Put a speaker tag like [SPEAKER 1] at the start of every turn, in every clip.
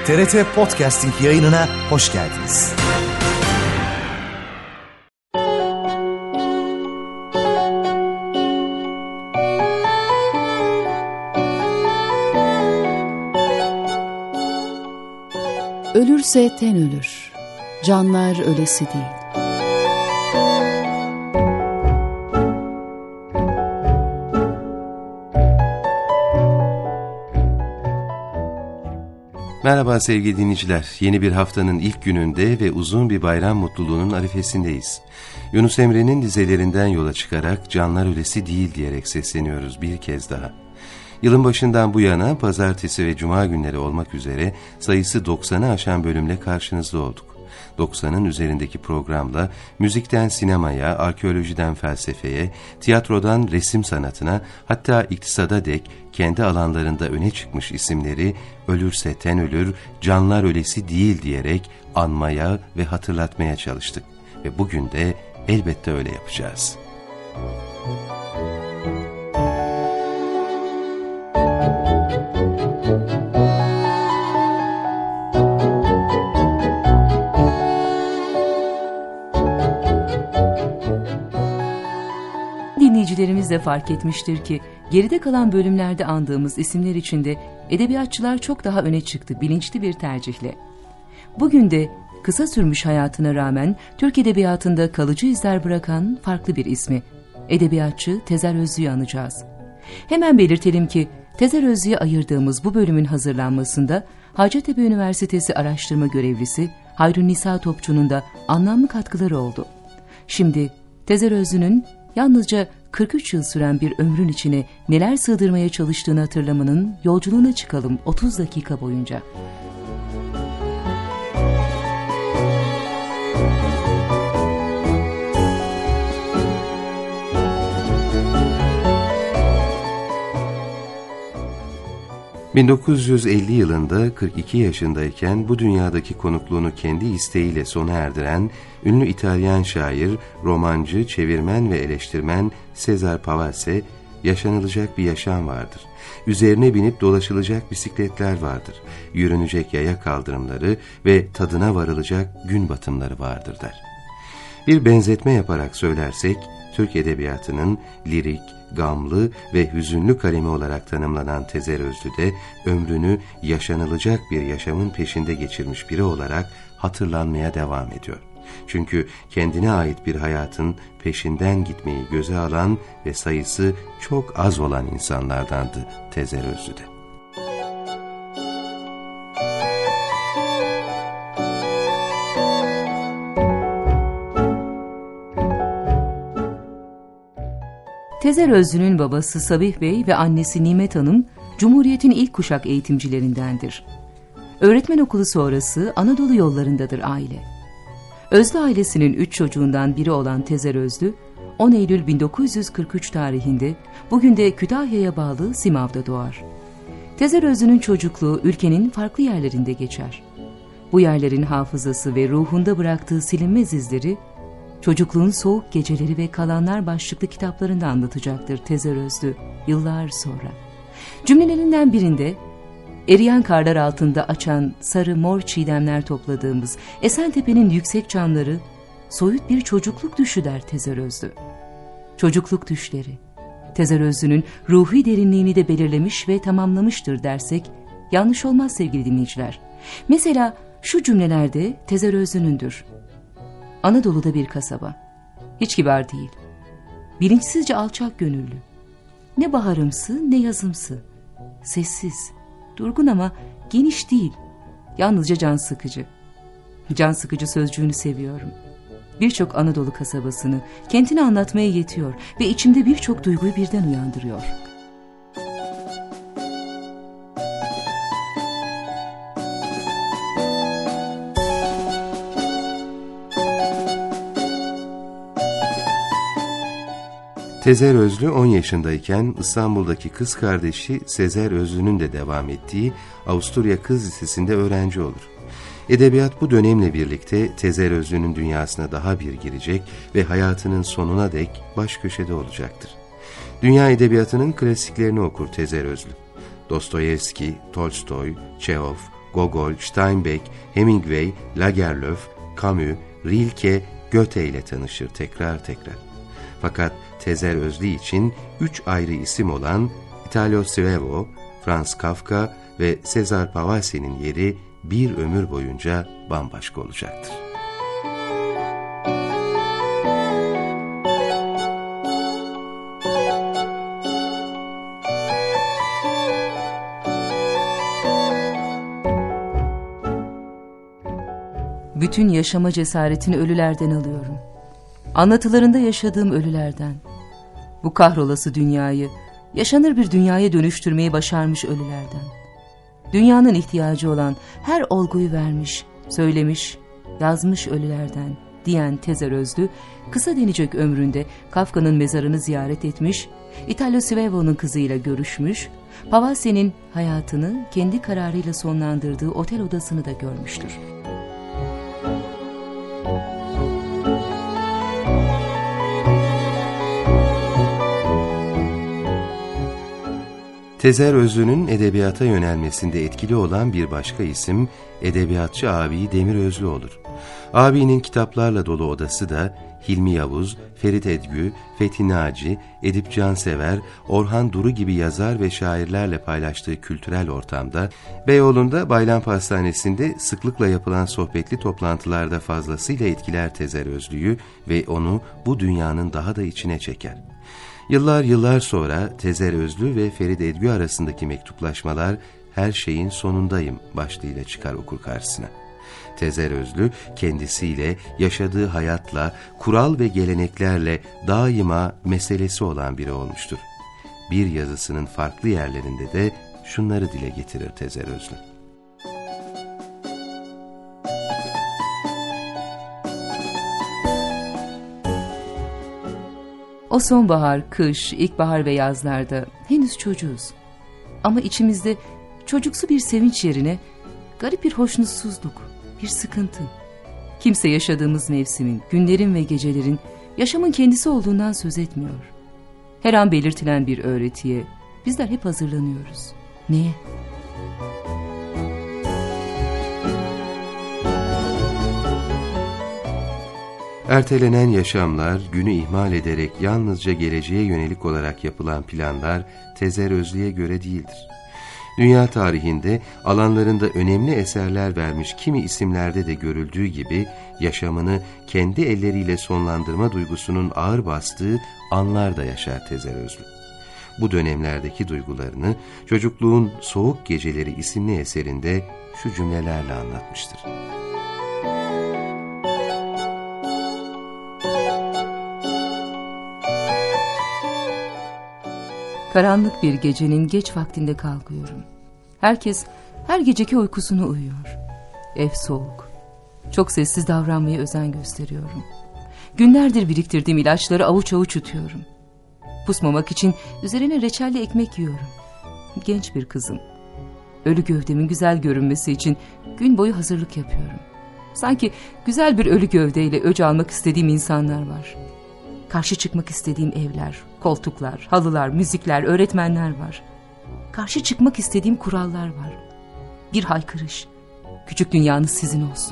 [SPEAKER 1] TRT Podcasting yayınına hoş geldiniz.
[SPEAKER 2] Ölürse ten ölür, canlar ölesi değil.
[SPEAKER 3] Merhaba sevgili dinleyiciler. Yeni bir haftanın ilk gününde ve uzun bir bayram mutluluğunun arifesindeyiz. Yunus Emre'nin dizelerinden yola çıkarak canlar ölesi değil diyerek sesleniyoruz bir kez daha. Yılın başından bu yana pazartesi ve cuma günleri olmak üzere sayısı 90'ı aşan bölümle karşınızda olduk. 90'ın üzerindeki programla müzikten sinemaya, arkeolojiden felsefeye, tiyatrodan resim sanatına, hatta iktisada dek kendi alanlarında öne çıkmış isimleri ölürse ten ölür, canlar ölesi değil diyerek anmaya ve hatırlatmaya çalıştık. Ve bugün de elbette öyle yapacağız.
[SPEAKER 4] Dinleyicilerimiz de fark etmiştir ki geride kalan bölümlerde andığımız isimler içinde edebiyatçılar çok daha öne çıktı bilinçli bir tercihle. Bugün de kısa sürmüş hayatına rağmen Türk edebiyatında kalıcı izler bırakan farklı bir ismi, edebiyatçı Tezer Özlü'yü anacağız. Hemen belirtelim ki Tezer Özlü'ye ayırdığımız bu bölümün hazırlanmasında Hacettepe Üniversitesi araştırma görevlisi Hayrünnisa Topçu'nun da anlamlı katkıları oldu. Şimdi Tezer Özlü'nün yalnızca 43 yıl süren bir ömrün içine neler sığdırmaya çalıştığını hatırlamanın yolculuğuna çıkalım 30 dakika boyunca.
[SPEAKER 3] ...1950 yılında 42 yaşındayken bu dünyadaki konukluğunu kendi isteğiyle sona erdiren ünlü İtalyan şair, romancı, çevirmen ve eleştirmen Cesare Pavese, yaşanılacak bir yaşam vardır. Üzerine binip dolaşılacak bisikletler vardır. Yürünecek yaya kaldırımları ve tadına varılacak gün batımları vardır der. Bir benzetme yaparak söylersek, Türk edebiyatının lirik, gamlı ve hüzünlü kalemi olarak tanımlanan Tezer Özlü de ömrünü yaşanılacak bir yaşamın peşinde geçirmiş biri olarak hatırlanmaya devam ediyor. Çünkü kendine ait bir hayatın peşinden gitmeyi göze alan ve sayısı çok az olan insanlardandı Tezer Özlü de.
[SPEAKER 4] Tezer Özlü'nün babası Sabih Bey ve annesi Nimet Hanım, Cumhuriyet'in ilk kuşak eğitimcilerindendir. Öğretmen okulu sonrası Anadolu yollarındadır aile. Özlü ailesinin 3 çocuğundan biri olan Tezer Özlü, 10 Eylül 1943 tarihinde bugün de Kütahya'ya bağlı Simav'da doğar. Tezer Özlü'nün çocukluğu ülkenin farklı yerlerinde geçer. Bu yerlerin hafızası ve ruhunda bıraktığı silinmez izleri, Çocukluğun Soğuk Geceleri ve Kalanlar başlıklı kitaplarında anlatacaktır Tezer Özlü yıllar sonra. Cümlelerinden birinde eriyen karlar altında açan sarı mor çiğdemler topladığımız Esentepe'nin yüksek çamları soyut bir çocukluk düşü der Tezer Özlü. Çocukluk düşleri Tezer Özlü'nün ruhi derinliğini de belirlemiş ve tamamlamıştır dersek yanlış olmaz sevgili dinleyiciler. Mesela şu cümlelerde Tezer Özlü'nündür. Anadolu'da bir kasaba. Hiç kibar değil. Bilinçsizce alçak gönüllü. Ne baharımsı ne yazımsı. Sessiz, durgun ama geniş değil. Yalnızca can sıkıcı. Can sıkıcı sözcüğünü seviyorum. Birçok Anadolu kasabasını, kentini anlatmaya yetiyor ve içimde birçok duyguyu birden uyandırıyor.
[SPEAKER 3] Tezer Özlü 10 yaşındayken İstanbul'daki kız kardeşi Sezer Özlü'nün de devam ettiği Avusturya Kız Lisesi'nde öğrenci olur. Edebiyat bu dönemle birlikte Tezer Özlü'nün dünyasına daha bir girecek ve hayatının sonuna dek baş köşede olacaktır. Dünya edebiyatının klasiklerini okur Tezer Özlü. Dostoyevski, Tolstoy, Çehov, Gogol, Steinbeck, Hemingway, Lagerlöf, Camus, Rilke, Goethe ile tanışır tekrar. Fakat Tezer Özlü için 3 ayrı isim olan Italo Svevo, Franz Kafka ve Cesare Pavesse'nin yeri bir ömür boyunca bambaşka olacaktır.
[SPEAKER 4] Bütün yaşama cesaretini ölülerden alıyorum. Anlatılarında yaşadığım ölülerden. Bu kahrolası dünyayı, yaşanır bir dünyaya dönüştürmeyi başarmış ölülerden. Dünyanın ihtiyacı olan her olguyu vermiş, söylemiş, yazmış ölülerden diyen Tezer Özlü, kısa denecek ömründe Kafka'nın mezarını ziyaret etmiş, Italo Svevo'nun kızıyla görüşmüş, Pavesse'nin hayatını kendi kararıyla sonlandırdığı otel odasını da görmüştür.
[SPEAKER 3] Tezer Özlü'nün edebiyata yönelmesinde etkili olan bir başka isim edebiyatçı abi Demir Özlü olur. Abinin kitaplarla dolu odası da Hilmi Yavuz, Ferit Edgü, Fethi Naci, Edip Cansever, Orhan Duru gibi yazar ve şairlerle paylaştığı kültürel ortamda, Beyoğlu'nda Baylam Pastanesi'nde sıklıkla yapılan sohbetli toplantılarda fazlasıyla etkiler Tezer Özlü'yü ve onu bu dünyanın daha da içine çeker. Yıllar sonra Tezer Özlü ve Ferit Edgü arasındaki mektuplaşmalar "Her şeyin sonundayım" başlığıyla çıkar okur karşısına. Tezer Özlü kendisiyle, yaşadığı hayatla, kural ve geleneklerle daima meselesi olan biri olmuştur. Bir yazısının farklı yerlerinde de şunları dile getirir Tezer Özlü.
[SPEAKER 4] O sonbahar, kış, ilkbahar ve yazlarda henüz çocuğuz. Ama içimizde çocuksu bir sevinç yerine garip bir hoşnutsuzluk, bir sıkıntı. Kimse yaşadığımız mevsimin, günlerin ve gecelerin yaşamın kendisi olduğundan söz etmiyor. Her an belirtilen bir öğretiye bizler hep hazırlanıyoruz. Neye?
[SPEAKER 3] Ertelenen yaşamlar, günü ihmal ederek yalnızca geleceğe yönelik olarak yapılan planlar Tezer Özlü'ye göre değildir. Dünya tarihinde alanlarında önemli eserler vermiş kimi isimlerde de görüldüğü gibi yaşamını kendi elleriyle sonlandırma duygusunun ağır bastığı anlar da yaşar Tezer Özlü. Bu dönemlerdeki duygularını Çocukluğun Soğuk Geceleri isimli eserinde şu cümlelerle anlatmıştır.
[SPEAKER 4] Karanlık bir gecenin geç vaktinde kalkıyorum. Herkes her geceki uykusunu uyuyor. Ev soğuk. Çok sessiz davranmaya özen gösteriyorum. Günlerdir biriktirdiğim ilaçları avuç avuç yutuyorum. Pusmamak için üzerine reçelli ekmek yiyorum. Genç bir kızım. Ölü gövdemin güzel görünmesi için gün boyu hazırlık yapıyorum. Sanki güzel bir ölü gövdeyle öc almak istediğim insanlar var. Karşı çıkmak istediğim evler, koltuklar, halılar, müzikler, öğretmenler var. Karşı çıkmak istediğim kurallar var. Bir haykırış. Küçük dünyanız sizin olsun.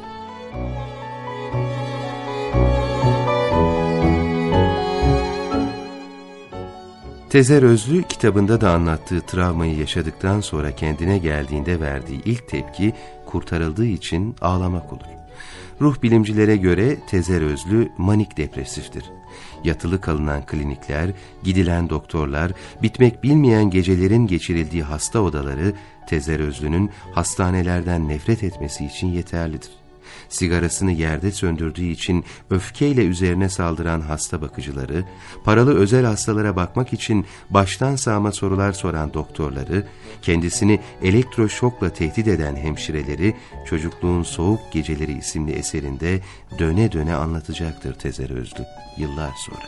[SPEAKER 3] Tezer Özlü kitabında da anlattığı travmayı yaşadıktan sonra kendine geldiğinde verdiği ilk tepki kurtarıldığı için ağlamak olur. Ruh bilimcilere göre Tezer Özlü manik depresiftir. Yatılı kalınan klinikler, gidilen doktorlar, bitmek bilmeyen gecelerin geçirildiği hasta odaları Tezer Özlü'nün hastanelerden nefret etmesi için yeterlidir. Sigarasını yerde söndürdüğü için öfkeyle üzerine saldıran hasta bakıcıları, paralı özel hastalara bakmak için baştan sağma sorular soran doktorları, kendisini elektroşokla tehdit eden hemşireleri Çocukluğun Soğuk Geceleri isimli eserinde döne döne anlatacaktır Tezer Özlü yıllar sonra.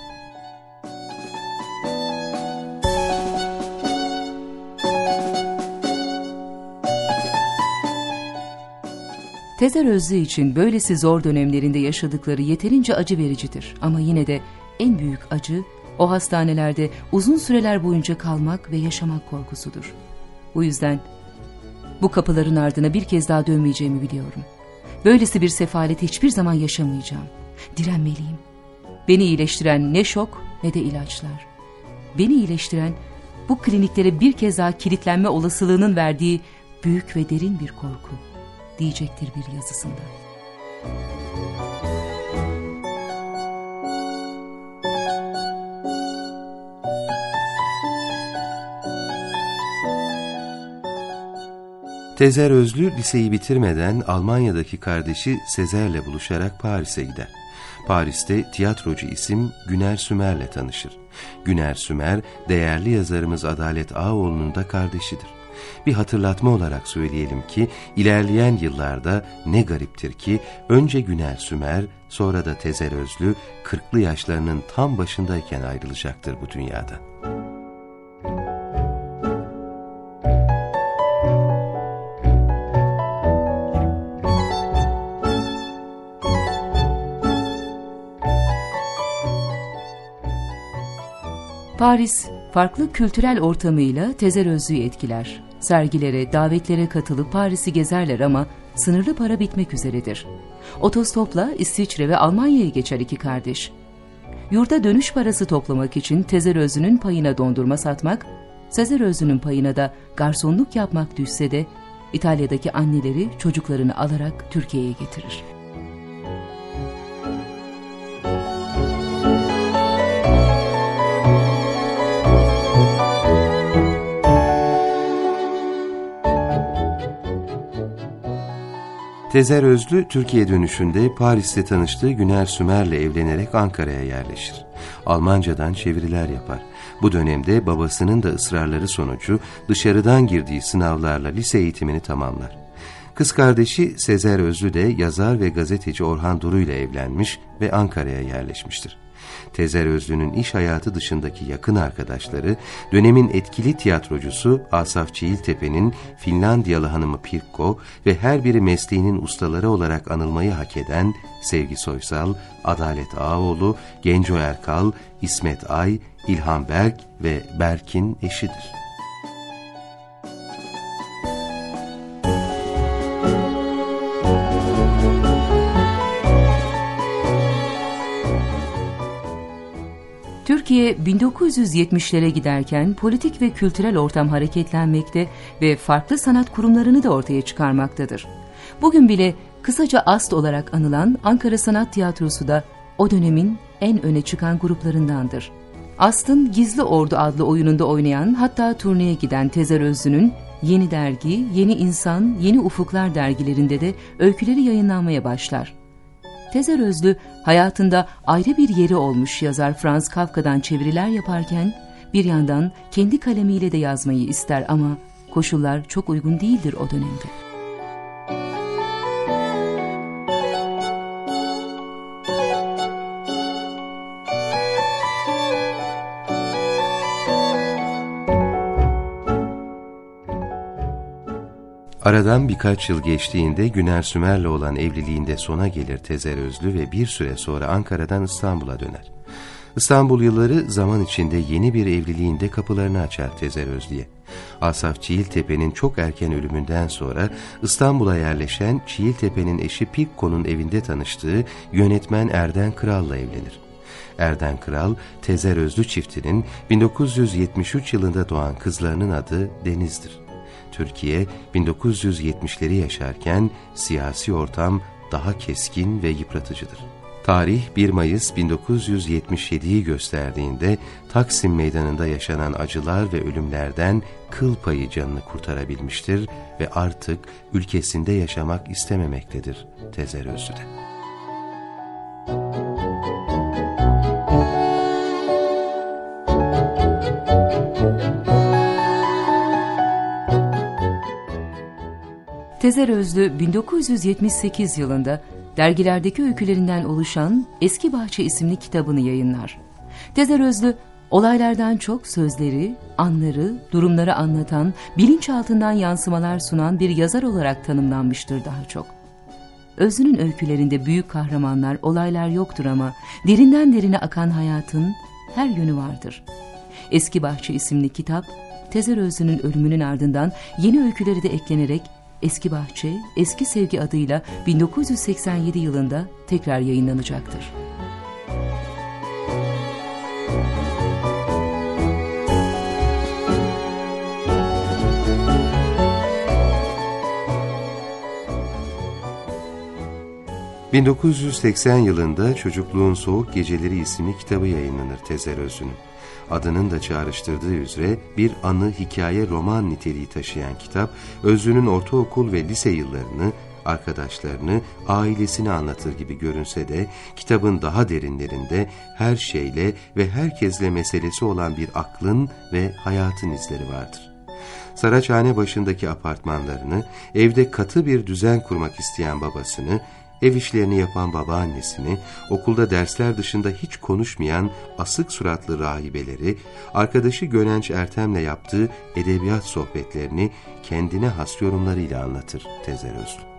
[SPEAKER 4] Tezer Özlü için böylesi zor dönemlerinde yaşadıkları yeterince acı vericidir. Ama yine de en büyük acı o hastanelerde uzun süreler boyunca kalmak ve yaşamak korkusudur. Bu yüzden Bu kapıların ardına bir kez daha dönmeyeceğimi biliyorum. Böylesi bir sefalet hiçbir zaman yaşamayacağım. Direnmeliyim. Beni iyileştiren ne şok ne de ilaçlar. Beni iyileştiren bu kliniklere bir kez daha kilitlenme olasılığının verdiği büyük ve derin bir korku, diyecektir bir yazısında.
[SPEAKER 3] Tezer Özlü liseyi bitirmeden Almanya'daki kardeşi Sezer'le buluşarak Paris'e gider. Paris'te tiyatrocu isim Güner Sümer'le tanışır. Güner Sümer, değerli yazarımız Adalet Ağaoğlu'nun da kardeşidir. Bir hatırlatma olarak söyleyelim ki, ilerleyen yıllarda ne gariptir ki, önce Güner Sümer, sonra da Tezer Özlü, 40'lı yaşlarının tam başındayken ayrılacaktır bu dünyadan.
[SPEAKER 4] Paris, farklı kültürel ortamıyla Tezer Özlü'yü etkiler. Sergilere, davetlere katılıp Paris'i gezerler ama sınırlı para bitmek üzeredir. Otostopla İsviçre ve Almanya'ya geçer iki kardeş. Yurda dönüş parası toplamak için Tezer Özlü'nün payına dondurma satmak, Sezer Özlü'nün payına da garsonluk yapmak düşse de İtalya'daki anneleri çocuklarını alarak Türkiye'ye getirir.
[SPEAKER 3] Tezer Özlü, Türkiye dönüşünde Paris'te tanıştığı Güner Sümer'le evlenerek Ankara'ya yerleşir. Almancadan çeviriler yapar. Bu dönemde babasının da ısrarları sonucu dışarıdan girdiği sınavlarla lise eğitimini tamamlar. Kız kardeşi Sezer Özlü de yazar ve gazeteci Orhan Duru ile evlenmiş ve Ankara'ya yerleşmiştir. Tezer Özlü'nün iş hayatı dışındaki yakın arkadaşları, dönemin etkili tiyatrocusu Asaf Çiğiltepe'nin Finlandiyalı hanımı Pirkko ve her biri mesleğinin ustaları olarak anılmayı hak eden Sevgi Soysal, Adalet Ağaoğlu, Genco Erkal, İsmet Ay, İlhan Berk ve Berk'in eşidir.
[SPEAKER 4] Türkiye 1970'lere giderken politik ve kültürel ortam hareketlenmekte ve farklı sanat kurumlarını da ortaya çıkarmaktadır. Bugün bile kısaca AST olarak anılan Ankara Sanat Tiyatrosu da o dönemin en öne çıkan gruplarındandır. AST'ın Gizli Ordu adlı oyununda oynayan, hatta turneye giden Tezer Özlü'nün Yeni Dergi, Yeni İnsan, Yeni Ufuklar dergilerinde de öyküleri yayınlanmaya başlar. Tezer Özlü hayatında ayrı bir yeri olmuş yazar Franz Kafka'dan çeviriler yaparken bir yandan kendi kalemiyle de yazmayı ister ama koşullar çok uygun değildir o dönemde.
[SPEAKER 3] Aradan birkaç yıl geçtiğinde Güner Sümer'le olan evliliğinde sona gelir Tezer Özlü ve bir süre sonra Ankara'dan İstanbul'a döner. İstanbul yılları zaman içinde yeni bir evliliğinde kapılarını açar Tezer Özlü'ye. Asaf Çiğiltepe'nin çok erken ölümünden sonra İstanbul'a yerleşen Çiğiltepe'nin eşi Pirkko'nun evinde tanıştığı yönetmen Erden Kral'la evlenir. Erden Kral, Tezer Özlü çiftinin 1973 yılında doğan kızlarının adı Deniz'dir. Türkiye 1970'leri yaşarken siyasi ortam daha keskin ve yıpratıcıdır. Tarih 1 Mayıs 1977'yi gösterdiğinde Taksim Meydanı'nda yaşanan acılar ve ölümlerden kıl payı canını kurtarabilmiştir ve artık ülkesinde yaşamak istememektedir Tezer Özlü'de.
[SPEAKER 4] Tezer Özlü 1978 yılında dergilerdeki öykülerinden oluşan Eski Bahçe isimli kitabını yayınlar. Tezer Özlü olaylardan çok sözleri, anları, durumları anlatan, bilinçaltından yansımalar sunan bir yazar olarak tanımlanmıştır daha çok. Özlü'nün öykülerinde büyük kahramanlar, olaylar yoktur ama derinden derine akan hayatın her yönü vardır. Eski Bahçe isimli kitap Tezer Özlü'nün ölümünün ardından yeni öyküleri de eklenerek Eski Bahçe, Eski Sevgi adıyla 1987 yılında tekrar yayınlanacaktır.
[SPEAKER 3] ...1980 yılında Çocukluğun Soğuk Geceleri isimli kitabı yayınlanır Tezer Özlü'nün. Adının da çağrıştırdığı üzere bir anı, hikaye, roman niteliği taşıyan kitap, Özlü'nün ortaokul ve lise yıllarını, arkadaşlarını, ailesini anlatır gibi görünse de, kitabın daha derinlerinde her şeyle ve herkesle meselesi olan bir aklın ve hayatın izleri vardır. Saraçhane başındaki apartmanlarını, evde katı bir düzen kurmak isteyen babasını, ev işlerini yapan babaannesini, okulda dersler dışında hiç konuşmayan asık suratlı rahibeleri, arkadaşı Gönenç Ertem'le yaptığı edebiyat sohbetlerini kendine has yorumlarıyla anlatır Tezer Özlü.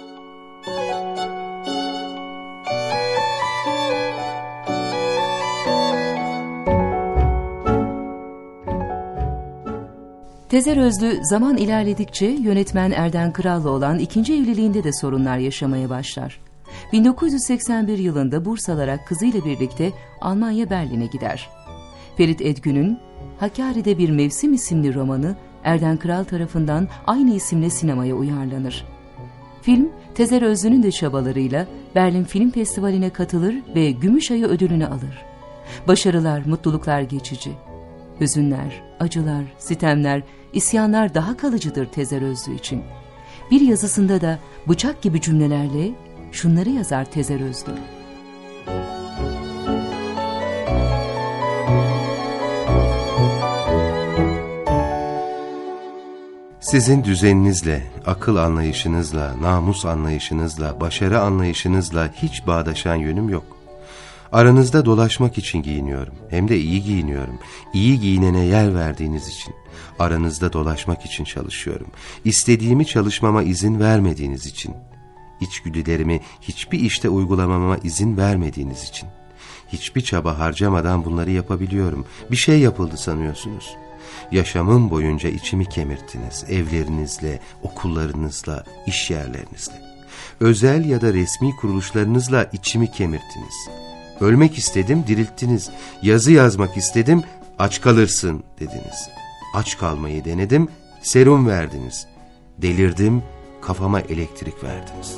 [SPEAKER 4] Tezer Özlü zaman ilerledikçe yönetmen Erden Kral'la olan ikinci evliliğinde de sorunlar yaşamaya başlar. 1981 yılında burs alarak kızıyla birlikte Almanya Berlin'e gider. Ferit Edgün'ün Hakkari'de Bir Mevsim isimli romanı Erden Kral tarafından aynı isimle sinemaya uyarlanır. Film, Tezer Özlü'nün de çabalarıyla Berlin Film Festivali'ne katılır ve Gümüşayı ödülünü alır. Başarılar, mutluluklar geçici. Hüzünler, acılar, sitemler, isyanlar daha kalıcıdır Tezer Özlü için. Bir yazısında da bıçak gibi cümlelerle şunları yazar Tezer Özlü.
[SPEAKER 3] Sizin düzeninizle, akıl anlayışınızla, namus anlayışınızla, başarı anlayışınızla hiç bağdaşan yönüm yok. Aranızda dolaşmak için giyiniyorum. Hem de iyi giyiniyorum. İyi giyinene yer verdiğiniz için. Aranızda dolaşmak için çalışıyorum. İstediğimi çalışmama izin vermediğiniz için. İçgüdülerimi hiçbir işte uygulamama izin vermediğiniz için. Hiçbir çaba harcamadan bunları yapabiliyorum. Bir şey yapıldı sanıyorsunuz. Yaşamım boyunca içimi kemirttiniz. Evlerinizle, okullarınızla, iş yerlerinizle. Özel ya da resmi kuruluşlarınızla içimi kemirttiniz. Ölmek istedim, dirilttiniz. Yazı yazmak istedim, aç kalırsın dediniz. Aç kalmayı denedim, serum verdiniz. Delirdim, kafama elektrik verdiniz.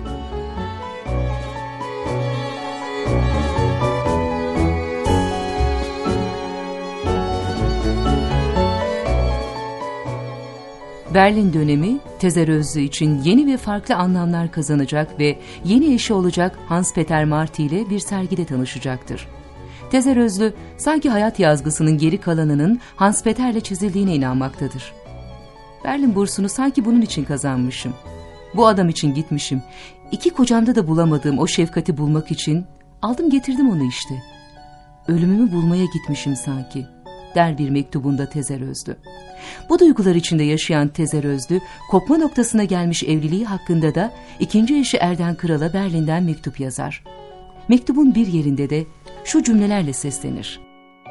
[SPEAKER 4] Berlin dönemi Tezer Özlü için yeni ve farklı anlamlar kazanacak ve yeni eşi olacak Hans-Peter Marti ile bir sergide tanışacaktır. Tezer Özlü sanki hayat yazgısının geri kalanının Hans-Peter'le çizildiğine inanmaktadır. Berlin bursunu sanki bunun için kazanmışım. Bu adam için gitmişim. 2 kocamda da bulamadığım o şefkati bulmak için aldım getirdim onu işte. Ölümümü bulmaya gitmişim sanki, der bir mektubunda Tezer Özlü. Bu duygular içinde yaşayan Tezer Özlü, kopma noktasına gelmiş evliliği hakkında da ikinci eşi Erden Kral'a Berlin'den mektup yazar. Mektubun bir yerinde de şu cümlelerle seslenir.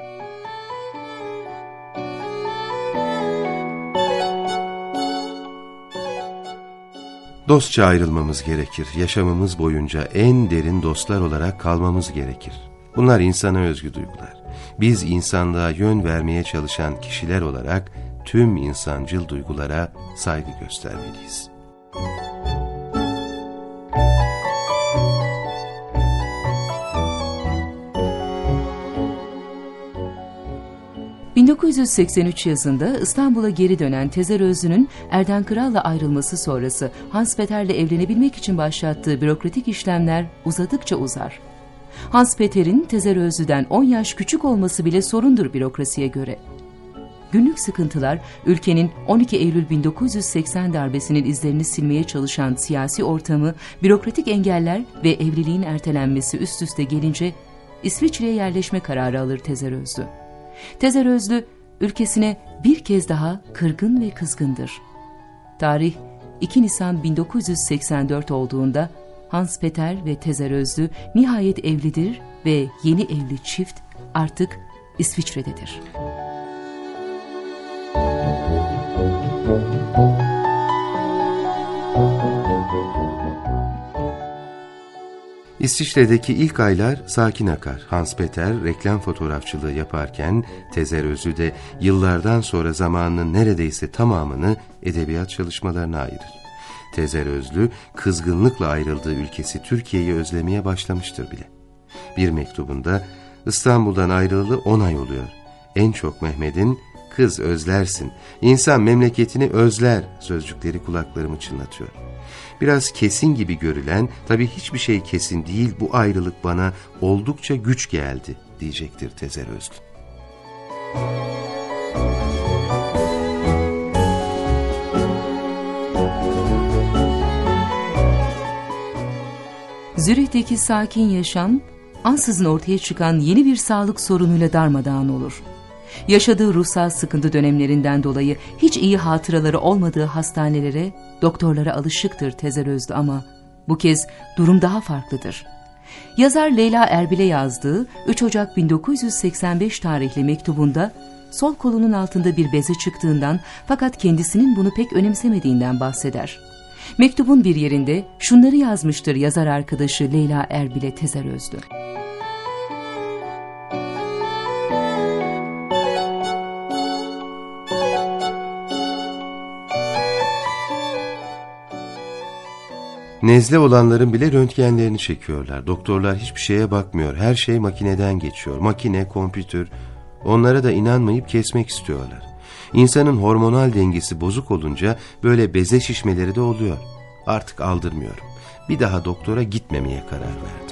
[SPEAKER 3] Dostça ayrılmamız gerekir. Yaşamımız boyunca en derin dostlar olarak kalmamız gerekir. Bunlar insana özgü duygular. Biz insanlığa yön vermeye çalışan kişiler olarak tüm insancıl duygulara saygı göstermeliyiz.
[SPEAKER 4] ...1983 yazında İstanbul'a geri dönen Tezer Özlü'nün Erden Kral'la ayrılması sonrası Hans-Peter'le evlenebilmek için başlattığı bürokratik işlemler uzadıkça uzar. Hans-Peter'in Tezer Özlü'den 10 yaş küçük olması bile sorundur bürokrasiye göre. Günlük sıkıntılar, ülkenin 12 Eylül 1980 darbesinin izlerini silmeye çalışan siyasi ortamı, bürokratik engeller ve evliliğin ertelenmesi üst üste gelince İsviçre'ye yerleşme kararı alır Tezer Özlü. Tezer Özlü, ülkesine bir kez daha kırgın ve kızgındır. Tarih 2 Nisan 1984 olduğunda Hans-Peter ve Tezer Özlü nihayet evlidir ve yeni evli çift artık İsviçre'dedir.
[SPEAKER 3] İsviçre'deki ilk aylar sakin akar. Hans Peter reklam fotoğrafçılığı yaparken Tezer Özlü de yıllardan sonra zamanının neredeyse tamamını edebiyat çalışmalarına ayırır. Tezer Özlü kızgınlıkla ayrıldığı ülkesi Türkiye'yi özlemeye başlamıştır bile. Bir mektubunda İstanbul'dan ayrılalı 10 ay oluyor. En çok Mehmet'in "kız özlersin, insan memleketini özler" sözcükleri kulaklarımı çınlatıyor. Biraz kesin gibi görülen, tabii hiçbir şey kesin değil, bu ayrılık bana oldukça güç geldi diyecektir Tezer Özlü.
[SPEAKER 4] Zürih'teki sakin yaşam, ansızın ortaya çıkan yeni bir sağlık sorunuyla darmadağın olur. Yaşadığı ruhsal sıkıntı dönemlerinden dolayı hiç iyi hatıraları olmadığı hastanelere, doktorlara alışıktır Tezer Özlü ama bu kez durum daha farklıdır. Yazar Leyla Erbil'e yazdığı 3 Ocak 1985 tarihli mektubunda sol kolunun altında bir beze çıktığından fakat kendisinin bunu pek önemsemediğinden bahseder. Mektubun bir yerinde şunları yazmıştır yazar arkadaşı Leyla Erbil'e Tezer Özlü.
[SPEAKER 3] Nezle olanların bile röntgenlerini çekiyorlar. Doktorlar hiçbir şeye bakmıyor. Her şey makineden geçiyor. Makine, kompütür. Onlara da inanmayıp kesmek istiyorlar. İnsanın hormonal dengesi bozuk olunca böyle beze şişmeleri de oluyor. Artık aldırmıyorum. Bir daha doktora gitmemeye karar verdim.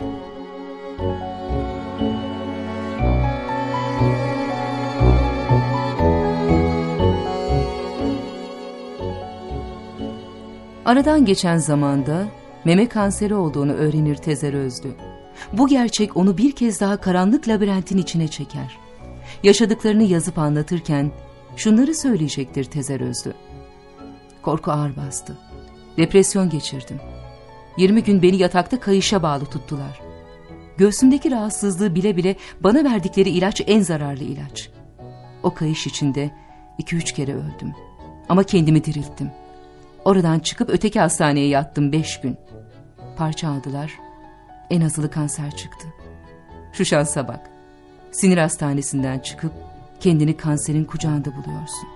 [SPEAKER 4] Aradan geçen zamanda meme kanseri olduğunu öğrenir Tezer Özlü. Bu gerçek onu bir kez daha karanlık labirentin içine çeker. Yaşadıklarını yazıp anlatırken şunları söyleyecektir Tezer Özlü. Korku ağır bastı. Depresyon geçirdim. 20 gün beni yatakta kayışa bağlı tuttular. Göğsümdeki rahatsızlığı bile bile bana verdikleri ilaç en zararlı ilaç. O kayış içinde 2-3 kere öldüm. Ama kendimi dirilttim. Oradan çıkıp öteki hastaneye yattım 5 gün. Parça aldılar. En azılı kanser çıktı. Şu şansa bak. Sinir hastanesinden çıkıp kendini kanserin kucağında buluyorsun.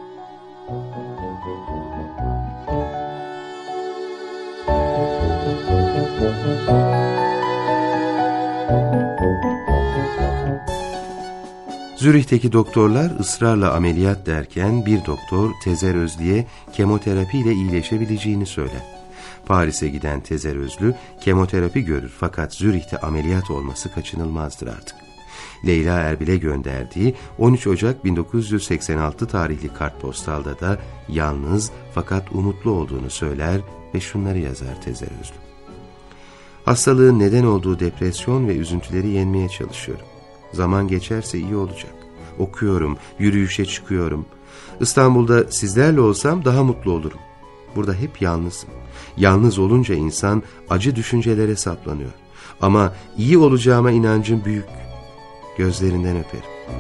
[SPEAKER 3] Zürih'teki doktorlar ısrarla ameliyat derken bir doktor Tezer Özlü'ye kemoterapi ile iyileşebileceğini söyler. Paris'e giden Tezer Özlü kemoterapi görür fakat Zürih'te ameliyat olması kaçınılmazdır artık. Leyla Erbil'e gönderdiği 13 Ocak 1986 tarihli kartpostalda da yalnız fakat umutlu olduğunu söyler ve şunları yazar Tezer Özlü. Hastalığın neden olduğu depresyon ve üzüntüleri yenmeye çalışıyorum. Zaman geçerse iyi olacak. Okuyorum, yürüyüşe çıkıyorum. İstanbul'da sizlerle olsam daha mutlu olurum. Burada hep yalnızım. Yalnız olunca insan acı düşüncelere saplanıyor. Ama iyi olacağıma inancım büyük. Gözlerinden öperim.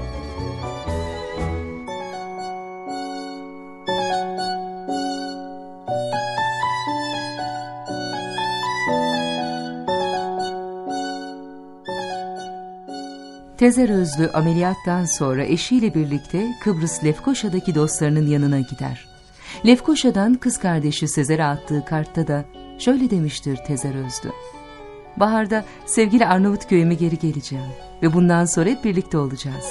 [SPEAKER 4] Tezer Özlü ameliyattan sonra eşiyle birlikte Kıbrıs Lefkoşa'daki dostlarının yanına gider. Lefkoşa'dan kız kardeşi Sezer'e attığı kartta da şöyle demiştir Tezer Özlü. Baharda sevgili Arnavutköy'üme geri geleceğim ve bundan sonra hep birlikte olacağız.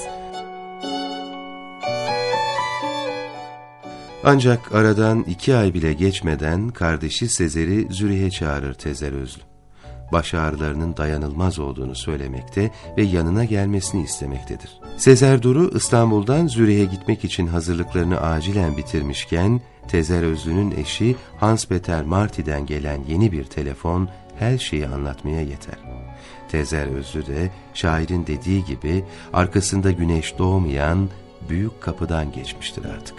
[SPEAKER 3] Ancak aradan 2 ay bile geçmeden kardeşi Sezer'i Zürih'e çağırır Tezer Özlü. Baş ağrılarının dayanılmaz olduğunu söylemekte ve yanına gelmesini istemektedir. Sezer Duru İstanbul'dan Zürih'e gitmek için hazırlıklarını acilen bitirmişken Tezer Özlü'nün eşi Hans Peter Marti'den gelen yeni bir telefon her şeyi anlatmaya yeter. Tezer Özlü de şairin dediği gibi arkasında güneş doğmayan büyük kapıdan geçmiştir artık.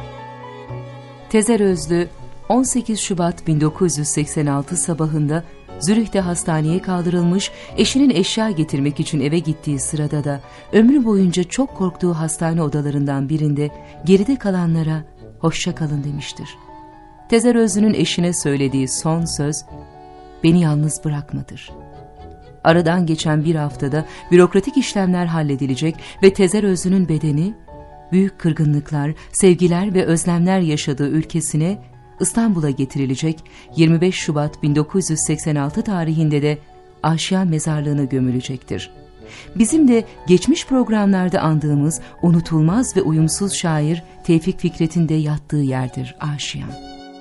[SPEAKER 4] Tezer Özlü 18 Şubat 1986 sabahında Zürih'te hastaneye kaldırılmış, eşinin eşya getirmek için eve gittiği sırada da ömrü boyunca çok korktuğu hastane odalarından birinde geride kalanlara hoşça kalın demiştir. Tezer Özlü'nün eşine söylediği son söz, "Beni yalnız bırakmadır." Aradan geçen bir haftada bürokratik işlemler halledilecek ve Tezer Özlü'nün bedeni, büyük kırgınlıklar, sevgiler ve özlemler yaşadığı ülkesine, İstanbul'a getirilecek, 25 Şubat 1986 tarihinde de Aşiyan mezarlığına gömülecektir. Bizim de geçmiş programlarda andığımız unutulmaz ve uyumsuz şair Tevfik Fikret'in de yattığı yerdir Aşiyan.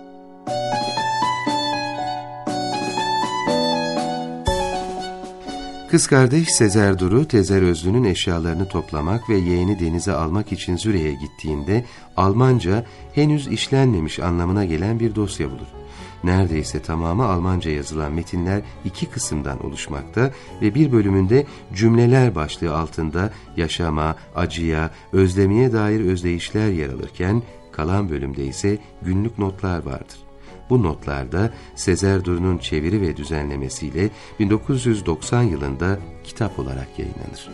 [SPEAKER 3] Kız kardeş Sezer Duru, Tezer Özlü'nün eşyalarını toplamak ve yeğeni Deniz'e almak için Zürih'e gittiğinde Almanca henüz işlenmemiş anlamına gelen bir dosya bulur. Neredeyse tamamı Almanca yazılan metinler 2 kısımdan oluşmakta ve bir bölümünde cümleler başlığı altında yaşama, acıya, özlemeye dair özdeyişler yer alırken kalan bölümde ise günlük notlar vardır. Bu notlarda Sezer Duru'nun çeviri ve düzenlemesiyle 1990 yılında kitap olarak yayınlanır.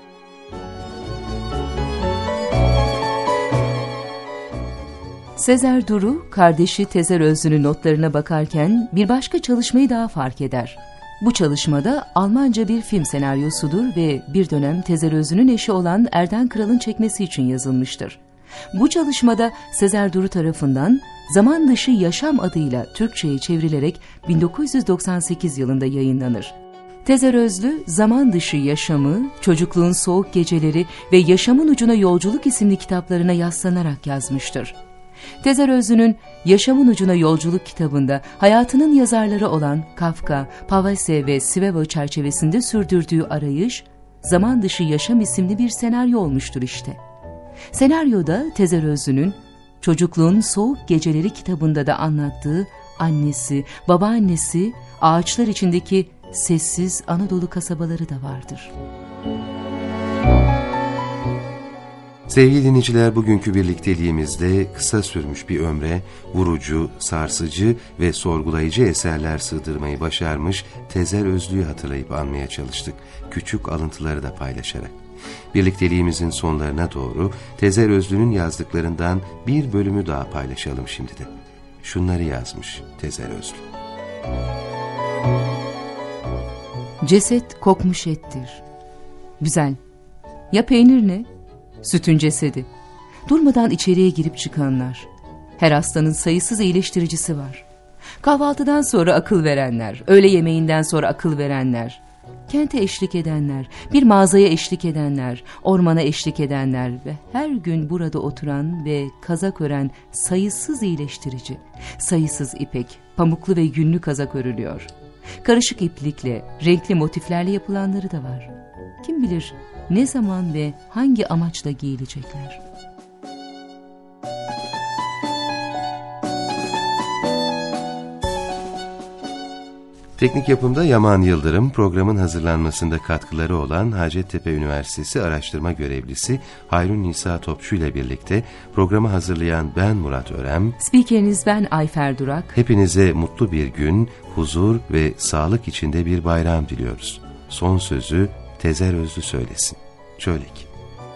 [SPEAKER 4] Sezer Duru, kardeşi Tezer Özlü'nün notlarına bakarken bir başka çalışmayı daha fark eder. Bu çalışmada Almanca bir film senaryosudur ve bir dönem Tezer Özlü'nün eşi olan Erden Kral'ın çekmesi için yazılmıştır. Bu çalışmada Sezer Duru tarafından Zaman Dışı Yaşam adıyla Türkçe'ye çevrilerek 1998 yılında yayınlanır. Tezer Özlü, Zaman Dışı Yaşamı, Çocukluğun Soğuk Geceleri ve Yaşamın Ucuna Yolculuk isimli kitaplarına yaslanarak yazmıştır. Tezer Özlü'nün Yaşamın Ucuna Yolculuk kitabında hayatının yazarları olan Kafka, Pavese ve Svevo çerçevesinde sürdürdüğü arayış, Zaman Dışı Yaşam isimli bir senaryo olmuştur işte. Senaryoda Tezer Özlü'nün Çocukluğun Soğuk Geceleri kitabında da anlattığı annesi, babaannesi, ağaçlar içindeki sessiz Anadolu kasabaları da vardır.
[SPEAKER 3] Sevgili dinleyiciler, bugünkü birlikteliğimizde kısa sürmüş bir ömre vurucu, sarsıcı ve sorgulayıcı eserler sığdırmayı başarmış Tezer Özlü'yü hatırlayıp anmaya çalıştık, küçük alıntıları da paylaşarak. Birlikteliğimizin sonlarına doğru Tezer Özlü'nün yazdıklarından bir bölümü daha paylaşalım şimdi de. Şunları yazmış Tezer Özlü.
[SPEAKER 4] Ceset kokmuş ettir. Güzel. Ya peynir ne? Sütün cesedi. Durmadan içeriye girip çıkanlar. Her hastanın sayısız iyileştiricisi var. Kahvaltıdan sonra akıl verenler, öğle yemeğinden sonra akıl verenler, kente eşlik edenler, bir mağazaya eşlik edenler, ormana eşlik edenler ve her gün burada oturan ve kazak ören sayısız iyileştirici, sayısız ipek, pamuklu ve yünlü kazak örülüyor. Karışık iplikle, renkli motiflerle yapılanları da var. Kim bilir ne zaman ve hangi amaçla giyilecekler.
[SPEAKER 3] Teknik yapımda Yaman Yıldırım, programın hazırlanmasında katkıları olan Hacettepe Üniversitesi araştırma görevlisi Hayrun Nisa Topçu ile birlikte programı hazırlayan ben Murat Örem,
[SPEAKER 4] spikeriniz ben Ayfer Durak.
[SPEAKER 3] Hepinize mutlu bir gün, huzur ve sağlık içinde bir bayram diliyoruz. Son sözü Tezer Özlü söylesin. Şöyle ki: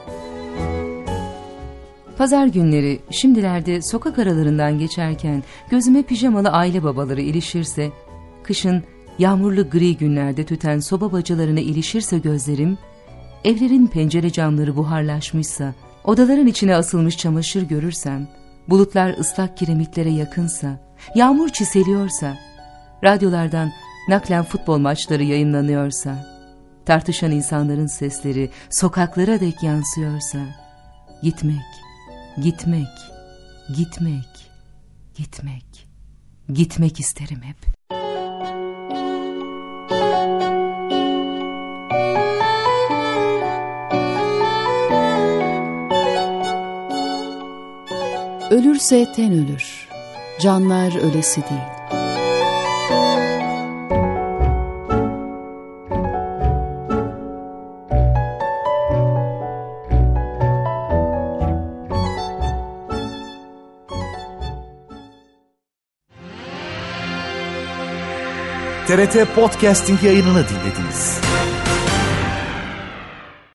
[SPEAKER 4] Pazar günleri şimdilerde sokak aralarından geçerken gözüme pijamalı aile babaları ilişirse, kışın yağmurlu gri günlerde tüten soba bacalarına ilişirse gözlerim, evlerin pencere camları buharlaşmışsa, odaların içine asılmış çamaşır görürsem, bulutlar ıslak kiremitlere yakınsa, yağmur çiseliyorsa, radyolardan naklen futbol maçları yayınlanıyorsa, tartışan insanların sesleri sokaklara dek yansıyorsa, gitmek, gitmek, gitmek, gitmek, gitmek isterim hep.
[SPEAKER 2] Ölürse ten ölür, canlar ölesi değil.
[SPEAKER 1] TRT Podcasting yayınını dinlediniz.